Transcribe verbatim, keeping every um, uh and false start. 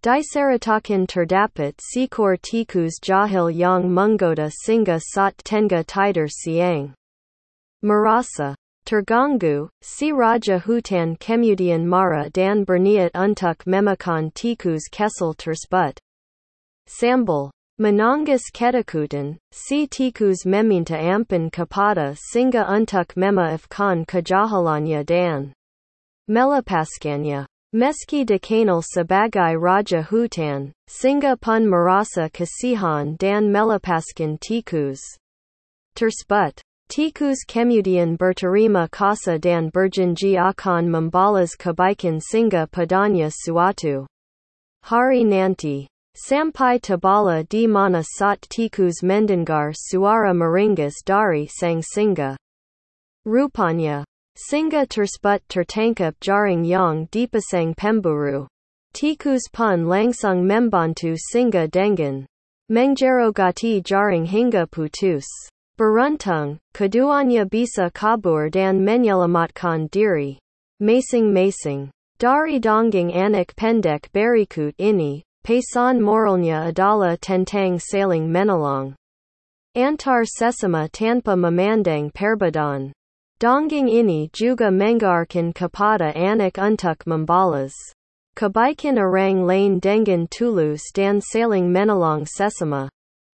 Diceratokin terdapat sikor tikus jahil yang menggoda singa sat tenga tider siang. Merasa. Terganggu, si Raja Hutan Kemudian Mara dan berniat untuk memakan tikus kesal tersebut. Sambal. Menangis ketakutan, si tikus meminta ampun kepada singa untuk memaafkan kejahalannya dan melepaskannya. Meski dikenal sebagai Raja Hutan, singa pun merasa kasihan dan melepaskan tikus tersebut. Tikus kemudian berterima kasih dan berjanji akan membalas kebaikan singa padanya suatu hari nanti. Sampai tibalah di mana saat tikus mendengar suara meringis dari sang singa. Rupanya, singa tersebut tertangkap jaring yang dipasang pemburu. Tikus pun langsung membantu singa dengan menjerogati jaring hingga putus. Beruntung, keduanya bisa kabur dan menyelamatkan diri. Masing-masing. Dari dongeng anak pendek berikut ini, pesan moralnya adalah tentang saling menolong antar sesama tanpa memandang perbedaan. Dongeng ini juga mengajarkan kepada anak untuk membalas kebaikan orang lain dengan tulus dan saling menolong sesama.